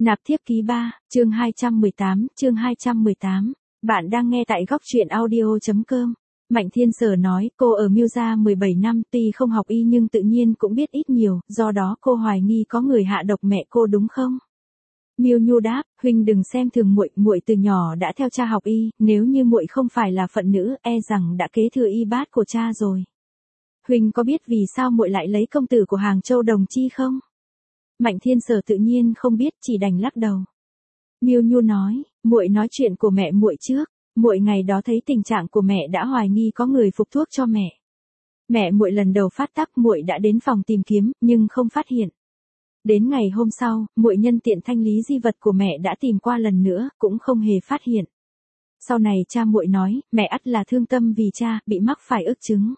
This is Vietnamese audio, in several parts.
Nạp thiếp ký 3, chương 218. Bạn đang nghe tại góc truyện audio.com. Mạnh Thiên Sở nói, cô ở Miêu gia 17 năm, tuy không học y nhưng tự nhiên cũng biết ít nhiều, do đó cô hoài nghi có người hạ độc mẹ cô đúng không? Miêu Nhu đáp, huynh đừng xem thường muội, muội từ nhỏ đã theo cha học y, nếu như muội không phải là phận nữ, e rằng đã kế thừa y bát của cha rồi. Huynh có biết vì sao muội lại lấy công tử của Hàng Châu Đồng Chi không? Mạnh Thiên Sở tự nhiên không biết, chỉ đành lắc đầu. Miêu Nhu nói, muội nói chuyện của mẹ muội trước, muội ngày đó thấy tình trạng của mẹ đã hoài nghi có người phục thuốc cho mẹ. Mẹ muội lần đầu phát tác, muội đã đến phòng tìm kiếm, nhưng không phát hiện. Đến ngày hôm sau, muội nhân tiện thanh lý di vật của mẹ đã tìm qua lần nữa, cũng không hề phát hiện. Sau này cha muội nói, mẹ ắt là thương tâm vì cha bị mắc phải ức chứng.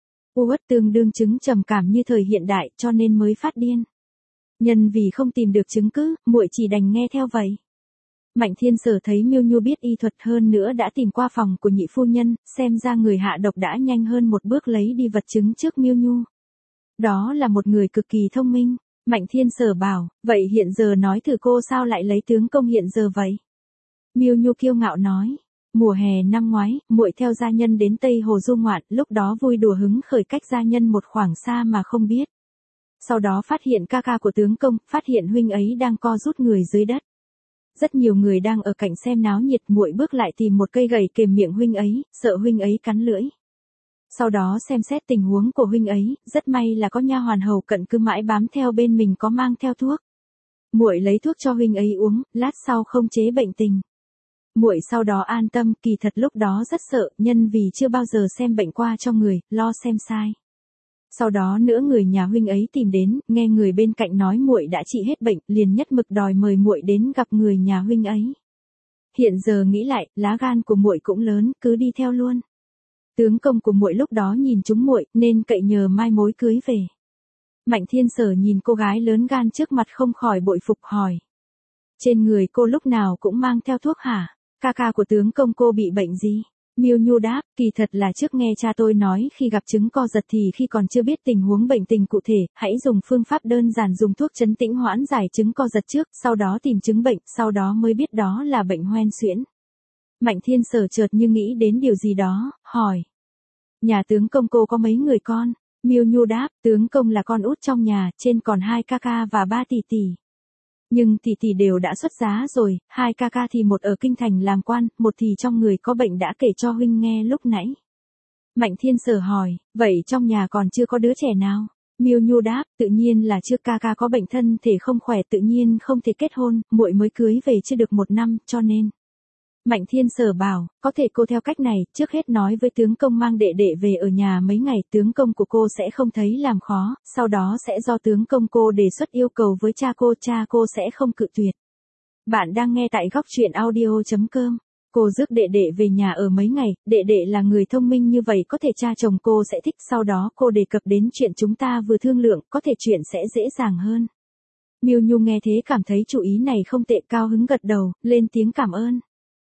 U uất tương đương chứng trầm cảm như thời hiện đại, cho nên mới phát điên. Nhân vì không tìm được chứng cứ, muội chỉ đành nghe theo vậy. Mạnh Thiên Sở thấy Miêu Nhu biết y thuật hơn nữa đã tìm qua phòng của nhị phu nhân, xem ra người hạ độc đã nhanh hơn một bước lấy đi vật chứng trước Miêu Nhu. Đó là một người cực kỳ thông minh. Mạnh Thiên Sở bảo, vậy hiện giờ nói thử cô sao lại lấy tướng công hiện giờ vậy? Miêu Nhu kiêu ngạo nói, mùa hè năm ngoái, muội theo gia nhân đến Tây Hồ du ngoạn, lúc đó vui đùa hứng khởi cách gia nhân một khoảng xa mà không biết. Sau đó phát hiện ca ca của tướng công, phát hiện huynh ấy đang co rút người dưới đất. Rất nhiều người đang ở cạnh xem náo nhiệt, muội bước lại tìm một cây gậy kềm miệng huynh ấy, sợ huynh ấy cắn lưỡi. Sau đó xem xét tình huống của huynh ấy, rất may là có nha hoàn hầu cận cứ mãi bám theo bên mình có mang theo thuốc. Muội lấy thuốc cho huynh ấy uống, lát sau không chế bệnh tình. Muội sau đó an tâm, kỳ thật lúc đó rất sợ, nhân vì chưa bao giờ xem bệnh qua cho người, lo xem sai. Sau đó nữa người nhà huynh ấy tìm đến, nghe người bên cạnh nói muội đã trị hết bệnh, liền nhất mực đòi mời muội đến gặp người nhà huynh ấy. Hiện giờ nghĩ lại, lá gan của muội cũng lớn, cứ đi theo luôn. Tướng công của muội lúc đó nhìn chúng muội, nên cậy nhờ mai mối cưới về. Mạnh Thiên Sở nhìn cô gái lớn gan trước mặt không khỏi bội phục hỏi. Trên người cô lúc nào cũng mang theo thuốc hả? Ca ca của tướng công cô bị bệnh gì? Miêu Nhu đáp, kỳ thật là trước nghe cha tôi nói khi gặp chứng co giật thì khi còn chưa biết tình huống bệnh tình cụ thể, hãy dùng phương pháp đơn giản dùng thuốc trấn tĩnh hoãn giải chứng co giật trước, sau đó tìm chứng bệnh, sau đó mới biết đó là bệnh hoen suyễn. Mạnh Thiên Sở chợt như nghĩ đến điều gì đó, hỏi. Nhà tướng công cô có mấy người con? Miêu Nhu đáp, tướng công là con út trong nhà, trên còn 2 ca ca và 3 tỷ tỷ. Nhưng tỷ tỷ đều đã xuất giá rồi, 2 ca ca thì một ở kinh thành làm quan, một thì trong người có bệnh đã kể cho huynh nghe lúc nãy. Mạnh Thiên Sở hỏi, vậy trong nhà còn chưa có đứa trẻ nào? Miêu Nhu đáp, tự nhiên là trước ca ca có bệnh thân thể không khỏe tự nhiên không thể kết hôn, muội mới cưới về chưa được 1 năm, cho nên. Mạnh Thiên Sở bảo, có thể cô theo cách này, trước hết nói với tướng công mang đệ đệ về ở nhà mấy ngày, tướng công của cô sẽ không thấy làm khó, sau đó sẽ do tướng công cô đề xuất yêu cầu với cha cô sẽ không cự tuyệt. Bạn đang nghe tại góc truyện audio.com. Cô rước đệ đệ về nhà ở mấy ngày, đệ đệ là người thông minh như vậy có thể cha chồng cô sẽ thích, sau đó cô đề cập đến chuyện chúng ta vừa thương lượng, có thể chuyện sẽ dễ dàng hơn. Miêu Nhu nghe thế cảm thấy chủ ý này không tệ, cao hứng gật đầu, lên tiếng cảm ơn.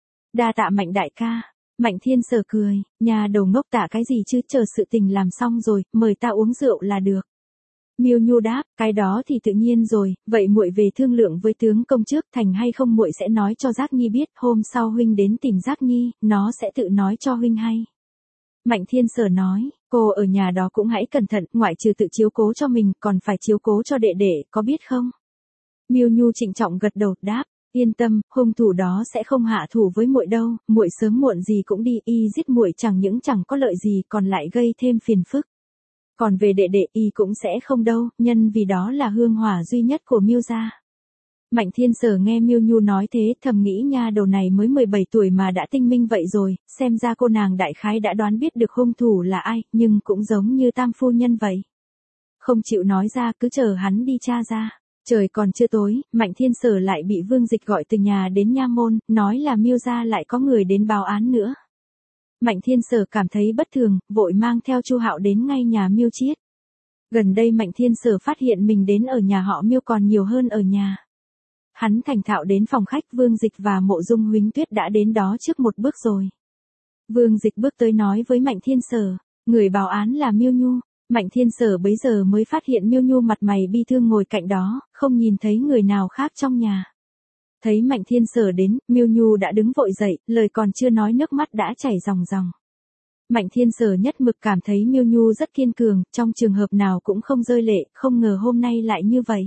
Đa tạ Mạnh đại ca. Mạnh Thiên Sở cười, nhà đầu ngốc tạ cái gì chứ, chờ sự tình làm xong rồi, mời ta uống rượu là được. Miêu Nhu đáp, cái đó thì tự nhiên rồi, vậy muội về thương lượng với tướng công trước, thành hay không muội sẽ nói cho Giác Nhi biết, hôm sau huynh đến tìm Giác Nhi, nó sẽ tự nói cho huynh hay. Mạnh Thiên Sở nói, cô ở nhà đó cũng hãy cẩn thận, ngoại trừ tự chiếu cố cho mình, còn phải chiếu cố cho đệ đệ, có biết không? Miêu Nhu trịnh trọng gật đầu, đáp. Yên tâm, hung thủ đó sẽ không hạ thủ với muội đâu, muội sớm muộn gì cũng đi, y giết muội chẳng những chẳng có lợi gì còn lại gây thêm phiền phức. Còn về đệ đệ y cũng sẽ không đâu, nhân vì đó là hương hỏa duy nhất của Miêu gia. Mạnh Thiên Sở nghe Miêu Nhu nói thế, thầm nghĩ nha đầu này mới 17 tuổi mà đã tinh minh vậy rồi, xem ra cô nàng đại khái đã đoán biết được hung thủ là ai, nhưng cũng giống như Tam phu nhân vậy. Không chịu nói ra, cứ chờ hắn đi tra ra. Trời còn chưa tối, Mạnh Thiên Sở lại bị Vương Dịch gọi từ nhà đến nha môn, nói là Miêu gia lại có người đến báo án nữa. Mạnh Thiên Sở cảm thấy bất thường, vội mang theo Chu Hạo đến ngay nhà Miêu Chiết. Gần đây Mạnh Thiên Sở phát hiện mình đến ở nhà họ Miêu còn nhiều hơn ở nhà. Hắn thành thạo đến phòng khách, Vương Dịch và Mộ Dung Huỳnh Tuyết đã đến đó trước một bước rồi. Vương Dịch bước tới nói với Mạnh Thiên Sở, người báo án là Miêu Nhu. Mạnh Thiên Sở bấy giờ mới phát hiện Miêu Nhu mặt mày bi thương ngồi cạnh đó, không nhìn thấy người nào khác trong nhà. Thấy Mạnh Thiên Sở đến, Miêu Nhu đã đứng vội dậy, lời còn chưa nói nước mắt đã chảy ròng ròng. Mạnh Thiên Sở nhất mực cảm thấy Miêu Nhu rất kiên cường, trong trường hợp nào cũng không rơi lệ, không ngờ hôm nay lại như vậy.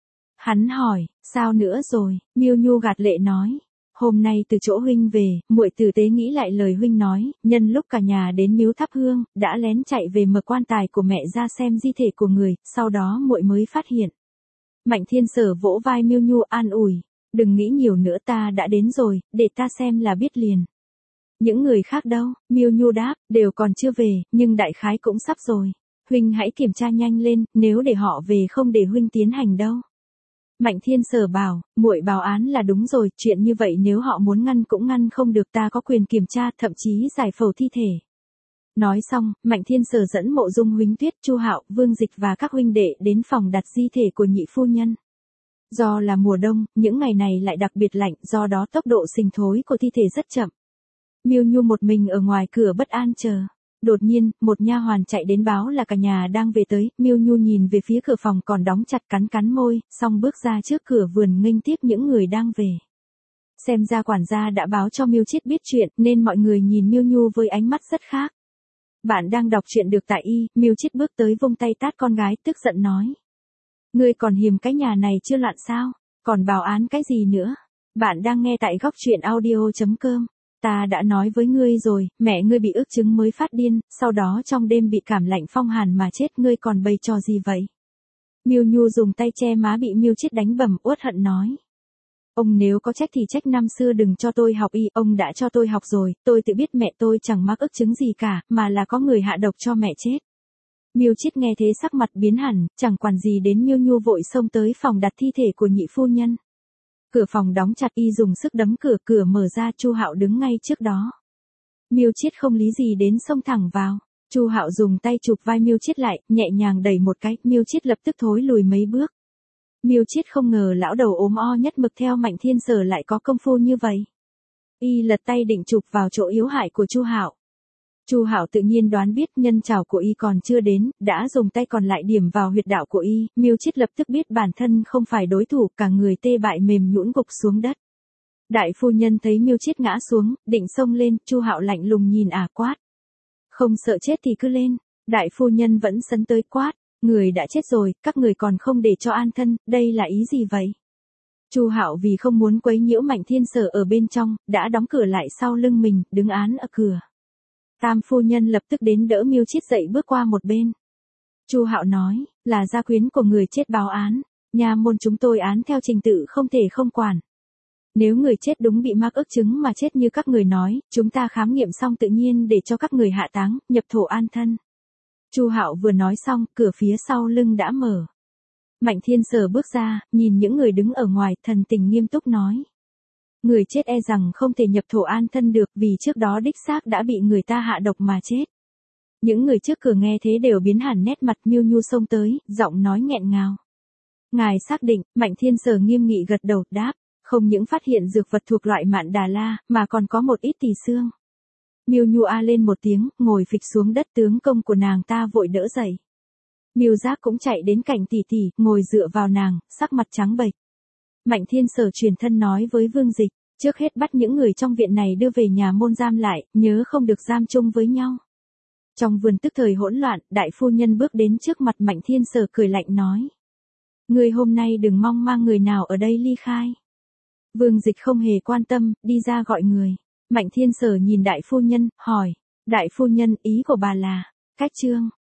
Hắn hỏi, sao nữa rồi? Miêu Nhu gạt lệ nói, hôm nay từ chỗ huynh về, muội tử tế nghĩ lại lời huynh nói, nhân lúc cả nhà đến miếu thắp hương, đã lén chạy về mở quan tài của mẹ ra xem di thể của người, sau đó muội mới phát hiện. Mạnh Thiên Sở vỗ vai Miêu Nhu an ủi, đừng nghĩ nhiều nữa, ta đã đến rồi, để ta xem là biết liền. Những người khác đâu? Miêu Nhu đáp, đều còn chưa về, nhưng đại khái cũng sắp rồi. Huynh hãy kiểm tra nhanh lên, nếu để họ về không để huynh tiến hành đâu. Mạnh Thiên Sở bảo, muội báo án là đúng rồi, chuyện như vậy nếu họ muốn ngăn cũng ngăn không được, ta có quyền kiểm tra, thậm chí giải phẫu thi thể. Nói xong, Mạnh Thiên Sở dẫn Mộ Dung Huỳnh Tuyết, Chu Hạo, Vương Dịch và các huynh đệ đến phòng đặt di thể của nhị phu nhân. Do là mùa đông, những ngày này lại đặc biệt lạnh, do đó tốc độ sinh thối của thi thể rất chậm. Miêu Nhu một mình ở ngoài cửa bất an chờ. Đột nhiên, một nha hoàn chạy đến báo là cả nhà đang về tới, Miêu Nhu nhìn về phía cửa phòng còn đóng chặt, cắn môi, xong bước ra trước cửa vườn nghênh tiếp những người đang về. Xem ra quản gia đã báo cho Miêu Chiết biết chuyện, nên mọi người nhìn Miêu Nhu với ánh mắt rất khác. Bạn đang đọc truyện được tại y, Miêu Chiết bước tới vung tay tát con gái, tức giận nói. Ngươi còn hiềm cái nhà này chưa loạn sao? Còn báo án cái gì nữa? Bạn đang nghe tại góc truyện audio.com. Ta đã nói với ngươi rồi, mẹ ngươi bị ức chứng mới phát điên, sau đó trong đêm bị cảm lạnh phong hàn mà chết, ngươi còn bày trò gì vậy? Miêu Nhu dùng tay che má bị Miêu Chiết đánh bầm, uất hận nói. Ông nếu có trách thì trách năm xưa đừng cho tôi học y, ông đã cho tôi học rồi, tôi tự biết mẹ tôi chẳng mắc ức chứng gì cả, mà là có người hạ độc cho mẹ chết. Miêu Chiết nghe thế sắc mặt biến hẳn, chẳng quản gì đến Miêu Nhu vội xông tới phòng đặt thi thể của nhị phu nhân. Cửa phòng đóng chặt, y dùng sức đấm cửa, cửa mở ra, Chu Hạo đứng ngay trước đó. Miêu Chiết không lý gì đến xông thẳng vào. Chu Hạo dùng tay chụp vai Miêu Chiết lại, nhẹ nhàng đẩy một cái, Miêu Chiết lập tức thối lùi mấy bước. Miêu Chiết không ngờ lão đầu ốm o nhất mực theo Mạnh Thiên Sở lại có công phu như vậy. Y lật tay định chụp vào chỗ yếu hại của Chu Hạo. Chu Hạo tự nhiên đoán biết nhân trảo của y còn chưa đến, đã dùng tay còn lại điểm vào huyệt đạo của y, Miêu Chiết lập tức biết bản thân không phải đối thủ, cả người tê bại mềm nhũn gục xuống đất. Đại phu nhân thấy Miêu Chiết ngã xuống, định xông lên, Chu Hạo lạnh lùng nhìn quát. Không sợ chết thì cứ lên. Đại phu nhân vẫn sấn tới quát, người đã chết rồi, các người còn không để cho an thân, đây là ý gì vậy? Chu Hạo vì không muốn quấy nhiễu Mạnh Thiên Sở ở bên trong, đã đóng cửa lại sau lưng mình, đứng án ở cửa. Tam phu nhân lập tức đến đỡ Miêu Chiết dậy bước qua một bên. Chu Hạo nói, là gia quyến của người chết báo án, nhà môn chúng tôi án theo trình tự không thể không quản. Nếu người chết đúng bị mắc ức chứng mà chết như các người nói, chúng ta khám nghiệm xong tự nhiên để cho các người hạ táng, nhập thổ an thân. Chu Hạo vừa nói xong, cửa phía sau lưng đã mở. Mạnh Thiên Sở bước ra, nhìn những người đứng ở ngoài, thần tình nghiêm túc nói. Người chết e rằng không thể nhập thổ an thân được, vì trước đó đích xác đã bị người ta hạ độc mà chết. Những người trước cửa nghe thế đều biến hẳn nét mặt. Miêu Nhu xông tới, giọng nói nghẹn ngào. Ngài xác định, Mạnh Thiên Sở nghiêm nghị gật đầu, đáp, không những phát hiện dược vật thuộc loại mạn đà la, mà còn có một ít tỳ xương. Miêu Nhu a lên một tiếng, ngồi phịch xuống đất, tướng công của nàng ta vội đỡ dậy. Miêu Giác cũng chạy đến cạnh tỷ tỷ, ngồi dựa vào nàng, sắc mặt trắng bệch. Mạnh Thiên Sở truyền thân nói với Vương Dịch, trước hết bắt những người trong viện này đưa về nhà môn giam lại, nhớ không được giam chung với nhau. Trong vườn tức thời hỗn loạn, đại phu nhân bước đến trước mặt Mạnh Thiên Sở cười lạnh nói. Người hôm nay đừng mong mang người nào ở đây ly khai. Vương Dịch không hề quan tâm, đi ra gọi người. Mạnh Thiên Sở nhìn đại phu nhân, hỏi, đại phu nhân, ý của bà là, cách trương.